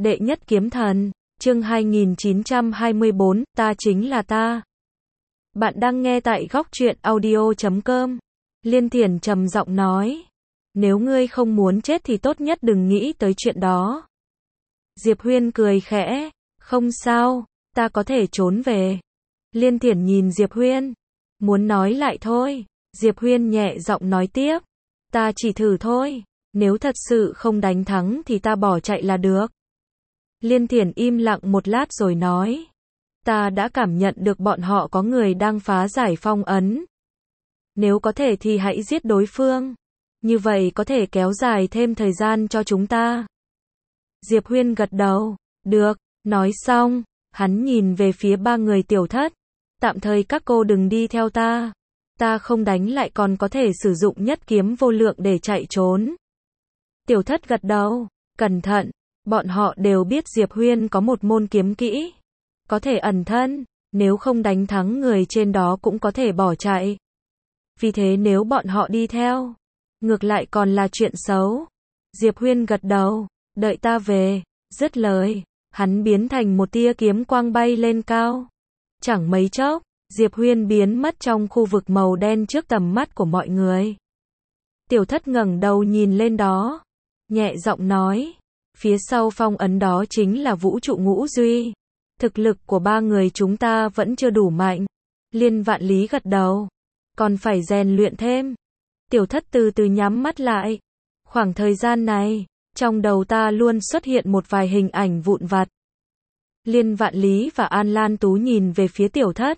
Đệ nhất kiếm thần, chương 2924, ta chính là ta. Bạn đang nghe tại góc truyện audio.com. Liên Thiển trầm giọng nói. Nếu ngươi không muốn chết thì tốt nhất đừng nghĩ tới chuyện đó. Diệp Huyên cười khẽ. Không sao, ta có thể trốn về. Liên Thiển nhìn Diệp Huyên. Muốn nói lại thôi. Diệp Huyên nhẹ giọng nói tiếp. Ta chỉ thử thôi. Nếu thật sự không đánh thắng thì ta bỏ chạy là được. Liên Thiển im lặng một lát rồi nói. Ta đã cảm nhận được bọn họ có người đang phá giải phong ấn. Nếu có thể thì hãy giết đối phương. Như vậy có thể kéo dài thêm thời gian cho chúng ta. Diệp Huyên gật đầu. Được, nói xong, hắn nhìn về phía ba người Tiểu Thất. Tạm thời các cô đừng đi theo ta. Ta không đánh lại còn có thể sử dụng nhất kiếm vô lượng để chạy trốn. Tiểu Thất gật đầu. Cẩn thận. Bọn họ đều biết Diệp Huyên có một môn kiếm kỹ. Có thể ẩn thân. Nếu không đánh thắng người trên đó cũng có thể bỏ chạy. Vì thế nếu bọn họ đi theo, ngược lại còn là chuyện xấu. Diệp Huyên gật đầu. Đợi ta về. Dứt lời, hắn biến thành một tia kiếm quang bay lên cao. Chẳng mấy chốc, Diệp Huyên biến mất trong khu vực màu đen trước tầm mắt của mọi người. Tiểu Thất ngẩng đầu nhìn lên đó, nhẹ giọng nói, phía sau phong ấn đó chính là vũ trụ ngũ duy. Thực lực của ba người chúng ta vẫn chưa đủ mạnh. Liên Vạn Lý gật đầu, còn phải rèn luyện thêm. Tiểu Thất từ từ nhắm mắt lại. Khoảng thời gian này, trong đầu ta luôn xuất hiện một vài hình ảnh vụn vặt. Liên Vạn Lý và An Lan Tú nhìn về phía Tiểu Thất.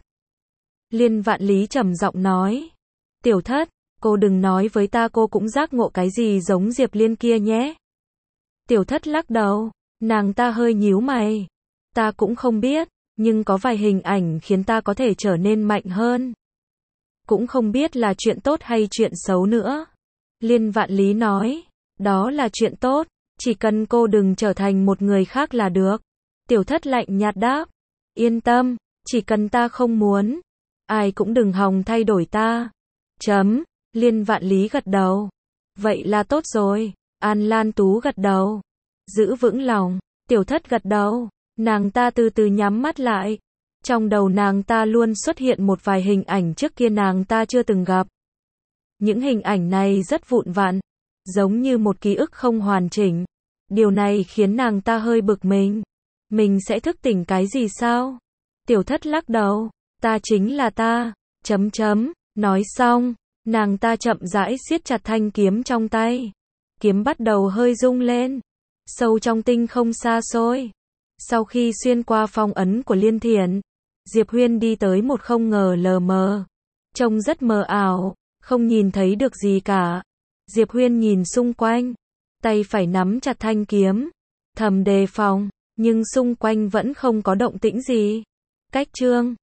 Liên Vạn Lý trầm giọng nói, Tiểu Thất, cô đừng nói với ta cô cũng giác ngộ cái gì giống Diệp Liên kia nhé. Tiểu Thất lắc đầu, nàng ta hơi nhíu mày. Ta cũng không biết, nhưng có vài hình ảnh khiến ta có thể trở nên mạnh hơn. Cũng không biết là chuyện tốt hay chuyện xấu nữa. Liên Vạn Lý nói, đó là chuyện tốt, chỉ cần cô đừng trở thành một người khác là được. Tiểu Thất lạnh nhạt đáp, yên tâm, chỉ cần ta không muốn, ai cũng đừng hòng thay đổi ta. Chấm. Liên Vạn Lý gật đầu. Vậy là tốt rồi. An Lan Tú gật đầu. Giữ vững lòng. Tiểu Thất gật đầu. Nàng ta từ từ nhắm mắt lại. Trong đầu nàng ta luôn xuất hiện một vài hình ảnh trước kia nàng ta chưa từng gặp. Những hình ảnh này rất vụn vặn, giống như một ký ức không hoàn chỉnh. Điều này khiến nàng ta hơi bực mình. Mình sẽ thức tỉnh cái gì sao? Tiểu Thất lắc đầu. Ta chính là ta. Chấm chấm. Nói xong, nàng ta chậm rãi siết chặt thanh kiếm trong tay. Kiếm bắt đầu hơi rung lên. Sâu trong tinh không xa xôi. Sau khi xuyên qua phong ấn của Liên Thiển, Diệp Huyên đi tới một không ngờ lờ mờ. Trông rất mờ ảo, không nhìn thấy được gì cả. Diệp Huyên nhìn xung quanh, tay phải nắm chặt thanh kiếm, thầm đề phòng, nhưng xung quanh vẫn không có động tĩnh gì. Cách chương